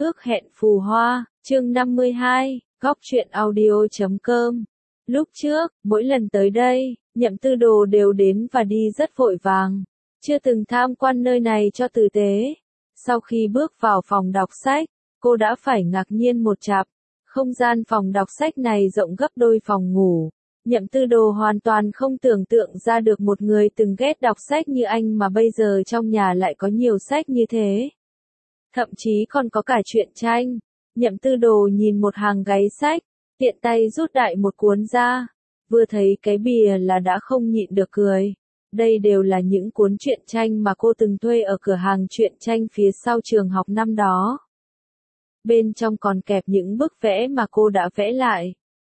Ước hẹn phù hoa, chương 52, góc truyện audio.com. Lúc trước, mỗi lần tới đây, Nhậm Tư Đồ đều đến và đi rất vội vàng. Chưa từng tham quan nơi này cho tử tế. Sau khi bước vào phòng đọc sách, cô đã phải ngạc nhiên một chặp. Không gian phòng đọc sách này rộng gấp đôi phòng ngủ. Nhậm Tư Đồ hoàn toàn không tưởng tượng ra được một người từng ghét đọc sách như anh mà bây giờ trong nhà lại có nhiều sách như thế. Thậm chí còn có cả truyện tranh. Nhậm Tư Đồ nhìn một hàng gáy sách, tiện tay rút đại một cuốn ra. Vừa thấy cái bìa là đã không nhịn được cười. Đây đều là những cuốn truyện tranh mà cô từng thuê ở cửa hàng truyện tranh phía sau trường học năm đó. Bên trong còn kẹp những bức vẽ mà cô đã vẽ lại.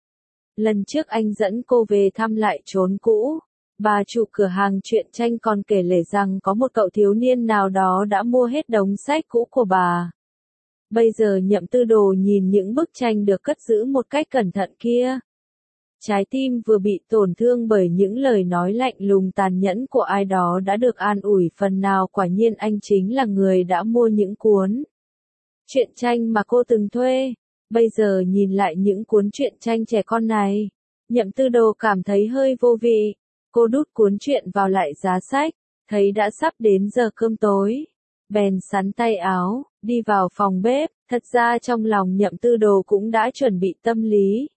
Lần trước anh dẫn cô về thăm lại chốn cũ, bà chủ cửa hàng truyện tranh còn kể lể rằng có một cậu thiếu niên nào đó đã mua hết đống sách cũ của bà. Bây giờ Nhậm Tư Đồ nhìn những bức tranh được cất giữ một cách cẩn thận kia. Trái tim vừa bị tổn thương bởi những lời nói lạnh lùng tàn nhẫn của ai đó đã được an ủi phần nào. Quả nhiên anh chính là người đã mua những cuốn truyện tranh mà cô từng thuê. Bây giờ nhìn lại những cuốn truyện tranh trẻ con này, Nhậm Tư Đồ cảm thấy hơi vô vị. Cô đút cuốn truyện vào lại giá sách, thấy đã sắp đến giờ cơm tối. Bèn sắn tay áo, đi vào phòng bếp. Thật ra trong lòng Nhậm Tư Đồ cũng đã chuẩn bị tâm lý.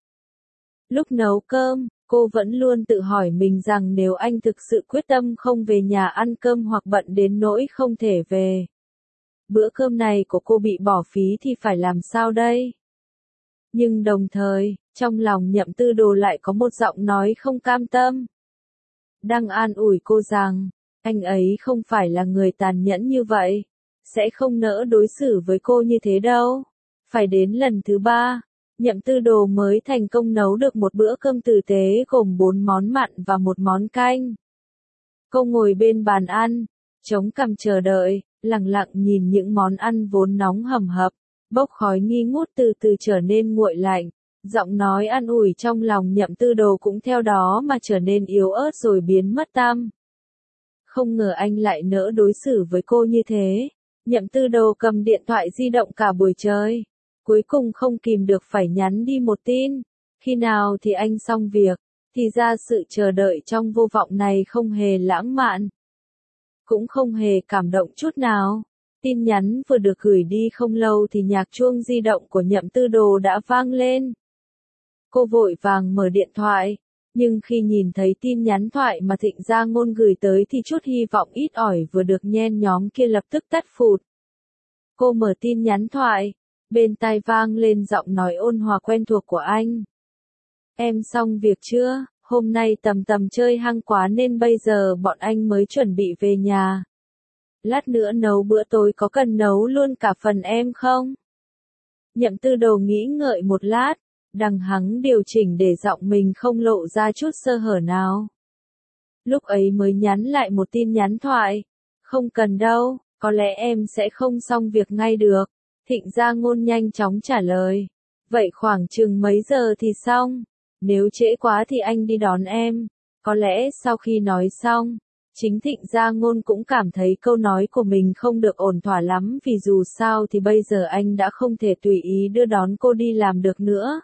Lúc nấu cơm, cô vẫn luôn tự hỏi mình rằng nếu anh thực sự quyết tâm không về nhà ăn cơm hoặc bận đến nỗi không thể về, bữa cơm này của cô bị bỏ phí thì phải làm sao đây? Nhưng đồng thời, trong lòng Nhậm Tư Đồ lại có một giọng nói không cam tâm. Đang an ủi cô rằng, anh ấy không phải là người tàn nhẫn như vậy, sẽ không nỡ đối xử với cô như thế đâu. Phải đến lần thứ 3, Nhậm Tư Đồ mới thành công nấu được một bữa cơm tử tế gồm 4 món mặn và một món canh. Cô ngồi bên bàn ăn, chống cằm chờ đợi, lặng lặng nhìn những món ăn vốn nóng hầm hập, bốc khói nghi ngút từ từ trở nên nguội lạnh. Giọng nói an ủi trong lòng Nhậm Tư Đồ cũng theo đó mà trở nên yếu ớt rồi biến mất tăm. Không ngờ anh lại nỡ đối xử với cô như thế. Nhậm Tư Đồ cầm điện thoại di động cả buổi trời. Cuối cùng không kìm được phải nhắn đi một tin. Khi nào thì anh xong việc, thì ra sự chờ đợi trong vô vọng này không hề lãng mạn. Cũng không hề cảm động chút nào. Tin nhắn vừa được gửi đi không lâu thì nhạc chuông di động của Nhậm Tư Đồ đã vang lên. Cô vội vàng mở điện thoại, nhưng khi nhìn thấy tin nhắn thoại mà Thịnh Gia Ngôn gửi tới thì chút hy vọng ít ỏi vừa được nhen nhóm kia lập tức tắt phụt. Cô mở tin nhắn thoại, bên tai vang lên giọng nói ôn hòa quen thuộc của anh. Em xong việc chưa? Hôm nay tầm chơi hăng quá nên bây giờ bọn anh mới chuẩn bị về nhà. Lát nữa nấu bữa tối có cần nấu luôn cả phần em không? Nhậm Tư Đồ nghĩ ngợi một lát, đằng hắng điều chỉnh để giọng mình không lộ ra chút sơ hở nào. Lúc ấy mới nhắn lại một tin nhắn thoại. Không cần đâu, có lẽ em sẽ không xong việc ngay được. Thịnh Gia Ngôn nhanh chóng trả lời. Vậy khoảng chừng mấy giờ thì xong? Nếu trễ quá thì anh đi đón em. Có lẽ sau khi nói xong, chính Thịnh Gia Ngôn cũng cảm thấy câu nói của mình không được ổn thỏa lắm vì dù sao thì bây giờ anh đã không thể tùy ý đưa đón cô đi làm được nữa.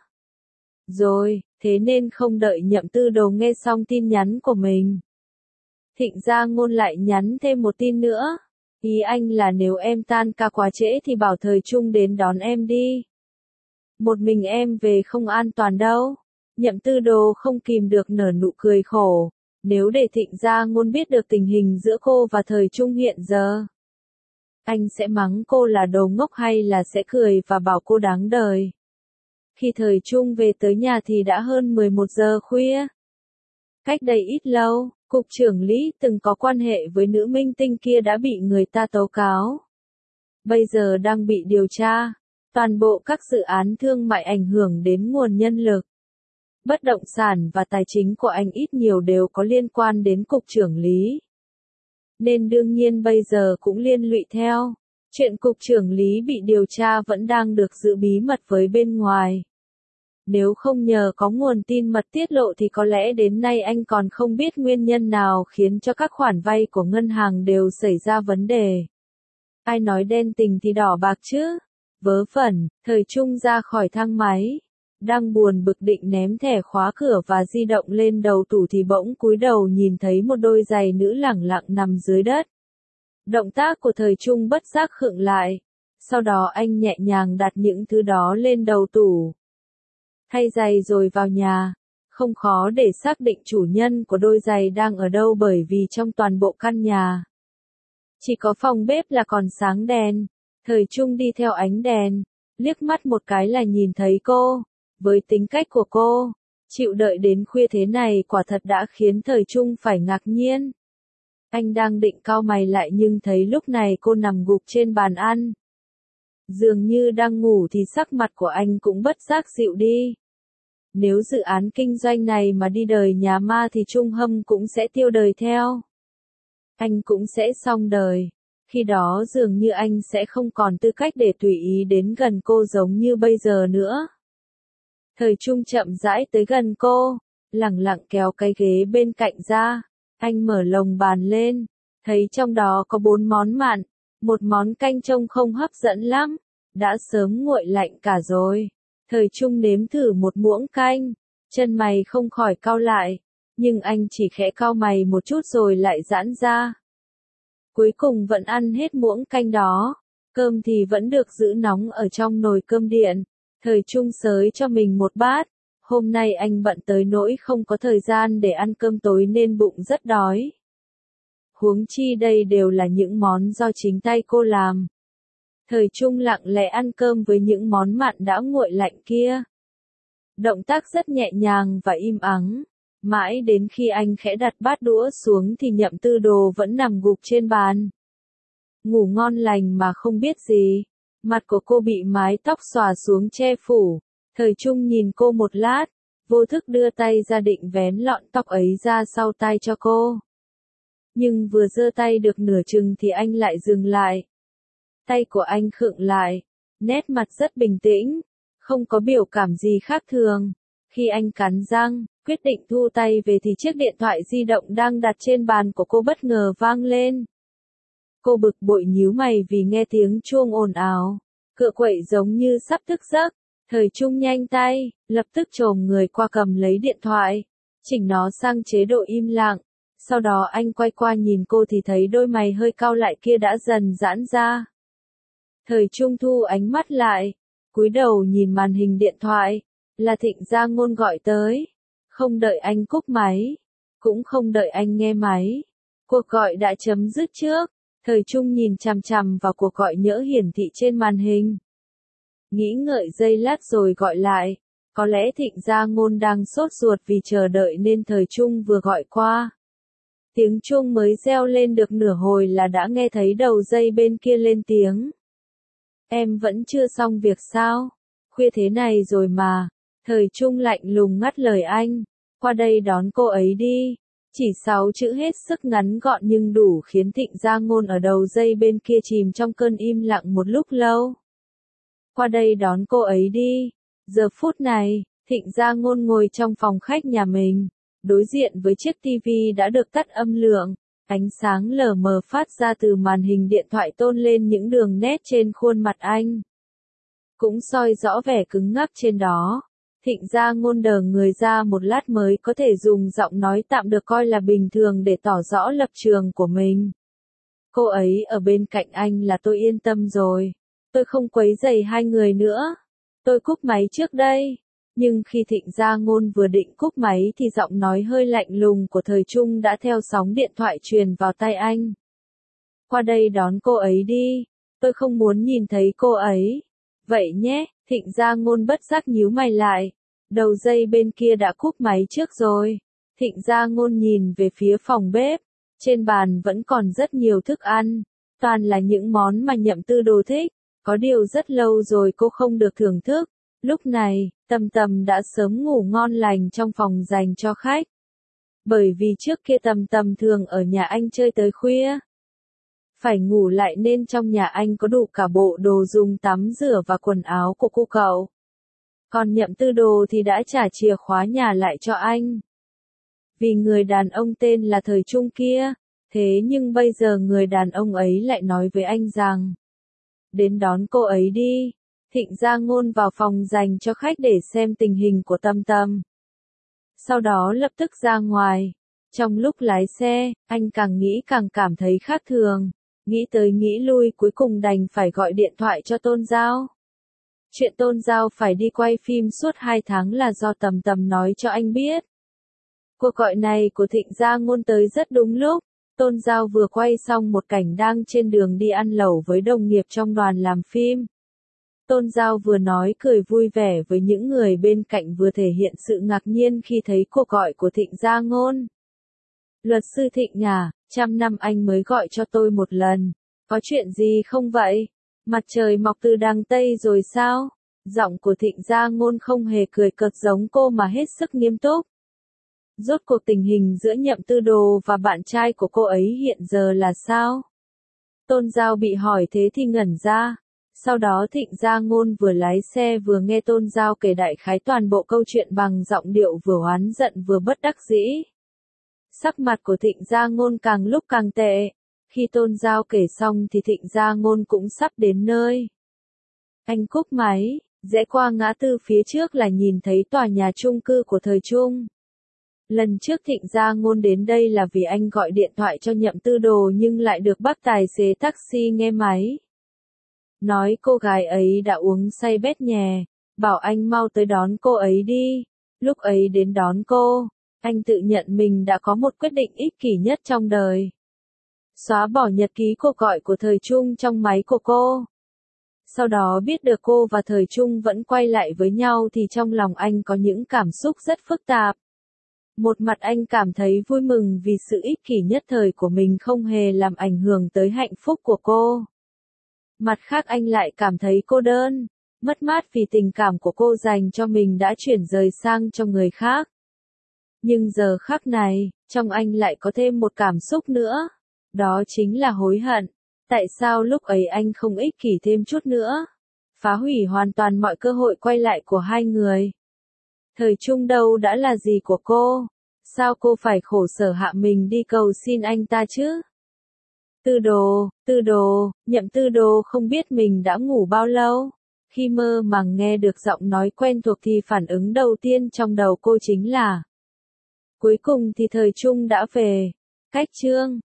Rồi, thế nên không đợi Nhậm Tư Đồ nghe xong tin nhắn của mình, Thịnh Gia Ngôn lại nhắn thêm một tin nữa. Ý anh là nếu em tan ca quá trễ thì bảo Thời Trung đến đón em đi. Một mình em về không an toàn đâu. Nhậm Tư Đồ không kìm được nở nụ cười khổ. Nếu để Thịnh Gia Ngôn biết được tình hình giữa cô và Thời Trung hiện giờ, anh sẽ mắng cô là đồ ngốc hay là sẽ cười và bảo cô đáng đời. Khi Thời Trung về tới nhà thì đã hơn 11 giờ khuya. Cách đây ít lâu, Cục trưởng Lý từng có quan hệ với nữ minh tinh kia đã bị người ta tố cáo. Bây giờ đang bị điều tra. Toàn bộ các dự án thương mại ảnh hưởng đến nguồn nhân lực, bất động sản và tài chính của anh ít nhiều đều có liên quan đến Cục trưởng Lý. Nên đương nhiên bây giờ cũng liên lụy theo. Chuyện Cục trưởng Lý bị điều tra vẫn đang được giữ bí mật với bên ngoài. Nếu không nhờ có nguồn tin mật tiết lộ thì có lẽ đến nay anh còn không biết nguyên nhân nào khiến cho các khoản vay của ngân hàng đều xảy ra vấn đề. Ai nói đen tình thì đỏ bạc chứ? Vớ vẩn, thời trung ra khỏi thang máy. Đang buồn bực định ném thẻ khóa cửa và di động lên đầu tủ thì bỗng cúi đầu nhìn thấy một đôi giày nữ lẳng lặng nằm dưới đất. Động tác của thời trung bất giác khựng lại. Sau đó anh nhẹ nhàng đặt những thứ đó lên đầu tủ. Thay giày rồi vào nhà. Không khó để xác định chủ nhân của đôi giày đang ở đâu bởi vì trong toàn bộ căn nhà chỉ có phòng bếp là còn sáng đèn. Thời trung đi theo ánh đèn, liếc mắt một cái là nhìn thấy cô. Với tính cách của cô, chịu đợi đến khuya thế này quả thật đã khiến thời trung phải ngạc nhiên. Anh đang định cau mày lại nhưng thấy lúc này cô nằm gục trên bàn ăn. Dường như đang ngủ thì sắc mặt của anh cũng bất giác dịu đi. Nếu dự án kinh doanh này mà đi đời nhà ma thì Trung Hâm cũng sẽ tiêu đời theo. Anh cũng sẽ xong đời. Khi đó dường như anh sẽ không còn tư cách để tùy ý đến gần cô giống như bây giờ nữa. Thời Trung chậm rãi tới gần cô, lẳng lặng kéo cái ghế bên cạnh ra. Anh mở lồng bàn lên, thấy trong đó có 4 món mặn, một món canh trông không hấp dẫn lắm, đã sớm nguội lạnh cả rồi. Thời Trung nếm thử một muỗng canh, chân mày không khỏi cau lại, nhưng anh chỉ khẽ cau mày một chút rồi lại giãn ra. Cuối cùng vẫn ăn hết muỗng canh đó, cơm thì vẫn được giữ nóng ở trong nồi cơm điện. Thời Trung xới cho mình một bát, hôm nay anh bận tới nỗi không có thời gian để ăn cơm tối nên bụng rất đói. Huống chi đây đều là những món do chính tay cô làm. Thời Trung lặng lẽ ăn cơm với những món mặn đã nguội lạnh kia. Động tác rất nhẹ nhàng và im ắng. Mãi đến khi anh khẽ đặt bát đũa xuống thì Nhậm Tư Đồ vẫn nằm gục trên bàn. Ngủ ngon lành mà không biết gì. Mặt của cô bị mái tóc xõa xuống che phủ. Thời Trung nhìn cô một lát, vô thức đưa tay ra định vén lọn tóc ấy ra sau tai cho cô. Nhưng vừa giơ tay được nửa chừng thì anh lại dừng lại. Tay của anh khựng lại, nét mặt rất bình tĩnh, không có biểu cảm gì khác thường. Khi anh cắn răng, quyết định thu tay về thì chiếc điện thoại di động đang đặt trên bàn của cô bất ngờ vang lên. Cô bực bội nhíu mày vì nghe tiếng chuông ồn ào, cựa quậy giống như sắp thức giấc. Thời Trung nhanh tay, lập tức chồm người qua cầm lấy điện thoại, chỉnh nó sang chế độ im lặng. Sau đó anh quay qua nhìn cô thì thấy đôi mày hơi cau lại kia đã dần giãn ra. Thời Trung thu ánh mắt lại, cúi đầu nhìn màn hình điện thoại, là Thịnh Gia Ngôn gọi tới. Không đợi anh cúp máy, cũng không đợi anh nghe máy. Cuộc gọi đã chấm dứt trước. Thời Trung nhìn chằm chằm vào cuộc gọi nhỡ hiển thị trên màn hình. Nghĩ ngợi giây lát rồi gọi lại. Có lẽ Thịnh Gia Ngôn đang sốt ruột vì chờ đợi nên Thời Trung vừa gọi qua. Tiếng chuông mới reo lên được nửa hồi là đã nghe thấy đầu dây bên kia lên tiếng. Em vẫn chưa xong việc sao? Khuya thế này rồi mà. Thời Trung lạnh lùng ngắt lời anh. Qua đây đón cô ấy đi. Chỉ 6 chữ hết sức ngắn gọn nhưng đủ khiến Thịnh Gia Ngôn ở đầu dây bên kia chìm trong cơn im lặng một lúc lâu. Qua đây đón cô ấy đi. Giờ phút này, Thịnh Gia Ngôn ngồi trong phòng khách nhà mình, đối diện với chiếc tivi đã được tắt âm lượng. Ánh sáng lờ mờ phát ra từ màn hình điện thoại tôn lên những đường nét trên khuôn mặt anh. Cũng soi rõ vẻ cứng ngắc trên đó. Thịnh Gia Ngôn đờ người ra một lát mới có thể dùng giọng nói tạm được coi là bình thường để tỏ rõ lập trường của mình. Cô ấy ở bên cạnh anh là tôi yên tâm rồi. Tôi không quấy rầy hai người nữa. Tôi cúp máy trước đây. Nhưng khi Thịnh Gia Ngôn vừa định cúp máy thì giọng nói hơi lạnh lùng của Thời Trung đã theo sóng điện thoại truyền vào tai anh. Qua đây đón cô ấy đi. Tôi không muốn nhìn thấy cô ấy. Vậy nhé, Thịnh Gia Ngôn bất giác nhíu mày lại. Đầu dây bên kia đã cúp máy trước rồi. Thịnh Gia Ngôn nhìn về phía phòng bếp. Trên bàn vẫn còn rất nhiều thức ăn. Toàn là những món mà Nhậm Tư Đồ thích. Có điều rất lâu rồi cô không được thưởng thức. Lúc này, Tầm Tầm đã sớm ngủ ngon lành trong phòng dành cho khách. Bởi vì trước kia Tầm Tầm thường ở nhà anh chơi tới khuya. Phải ngủ lại nên trong nhà anh có đủ cả bộ đồ dùng tắm rửa và quần áo của cô cậu. Còn Nhậm Tư Đồ thì đã trả chìa khóa nhà lại cho anh. Vì người đàn ông tên là Thời Trung kia, thế nhưng bây giờ người đàn ông ấy lại nói với anh rằng đến đón cô ấy đi. Thịnh Gia Ngôn vào phòng dành cho khách để xem tình hình của Tâm Tâm. Sau đó lập tức ra ngoài. Trong lúc lái xe, anh càng nghĩ càng cảm thấy khác thường. Nghĩ tới nghĩ lui cuối cùng đành phải gọi điện thoại cho Tôn Giao. Chuyện Tôn Giao phải đi quay phim suốt 2 tháng là do Tầm Tầm nói cho anh biết. Cuộc gọi này của Thịnh Gia Ngôn tới rất đúng lúc. Tôn Giao vừa quay xong một cảnh đang trên đường đi ăn lẩu với đồng nghiệp trong đoàn làm phim. Tôn Giao vừa nói cười vui vẻ với những người bên cạnh vừa thể hiện sự ngạc nhiên khi thấy cuộc gọi của Thịnh Gia Ngôn. Luật sư Thịnh à, 100 năm anh mới gọi cho tôi một lần. Có chuyện gì không vậy? Mặt trời mọc từ đằng Tây rồi sao? Giọng của Thịnh Gia Ngôn không hề cười cợt giống cô mà hết sức nghiêm túc. Rốt cuộc tình hình giữa Nhậm Tư Đồ và bạn trai của cô ấy hiện giờ là sao? Tôn Giao bị hỏi thế thì ngẩn ra. Sau đó Thịnh Gia Ngôn vừa lái xe vừa nghe Tôn Giao kể đại khái toàn bộ câu chuyện bằng giọng điệu vừa oán giận vừa bất đắc dĩ. Sắc mặt của Thịnh Gia Ngôn càng lúc càng tệ. Khi Tôn Giao kể xong thì Thịnh Gia Ngôn cũng sắp đến nơi. Anh cúp máy, rẽ qua ngã tư phía trước là nhìn thấy tòa nhà chung cư của thời Trung. Lần trước Thịnh Gia Ngôn đến đây là vì anh gọi điện thoại cho Nhậm Tư Đồ nhưng lại được bác tài xế taxi nghe máy. Nói cô gái ấy đã uống say bét nhè, bảo anh mau tới đón cô ấy đi. Lúc ấy đến đón cô, anh tự nhận mình đã có một quyết định ích kỷ nhất trong đời. Xóa bỏ nhật ký cuộc gọi của Thời Trung trong máy của cô. Sau đó biết được cô và Thời Trung vẫn quay lại với nhau thì trong lòng anh có những cảm xúc rất phức tạp. Một mặt anh cảm thấy vui mừng vì sự ích kỷ nhất thời của mình không hề làm ảnh hưởng tới hạnh phúc của cô. Mặt khác anh lại cảm thấy cô đơn, mất mát vì tình cảm của cô dành cho mình đã chuyển rời sang cho người khác. Nhưng giờ khắc này, trong anh lại có thêm một cảm xúc nữa. Đó chính là hối hận. Tại sao lúc ấy anh không ích kỷ thêm chút nữa? Phá hủy hoàn toàn mọi cơ hội quay lại của hai người. Thời Trung đâu đã là gì của cô? Sao cô phải khổ sở hạ mình đi cầu xin anh ta chứ? Tư đồ, Nhậm Tư Đồ không biết mình đã ngủ bao lâu. Khi mơ màng nghe được giọng nói quen thuộc thì phản ứng đầu tiên trong đầu cô chính là cuối cùng thì Thời Trung đã về. Cách chương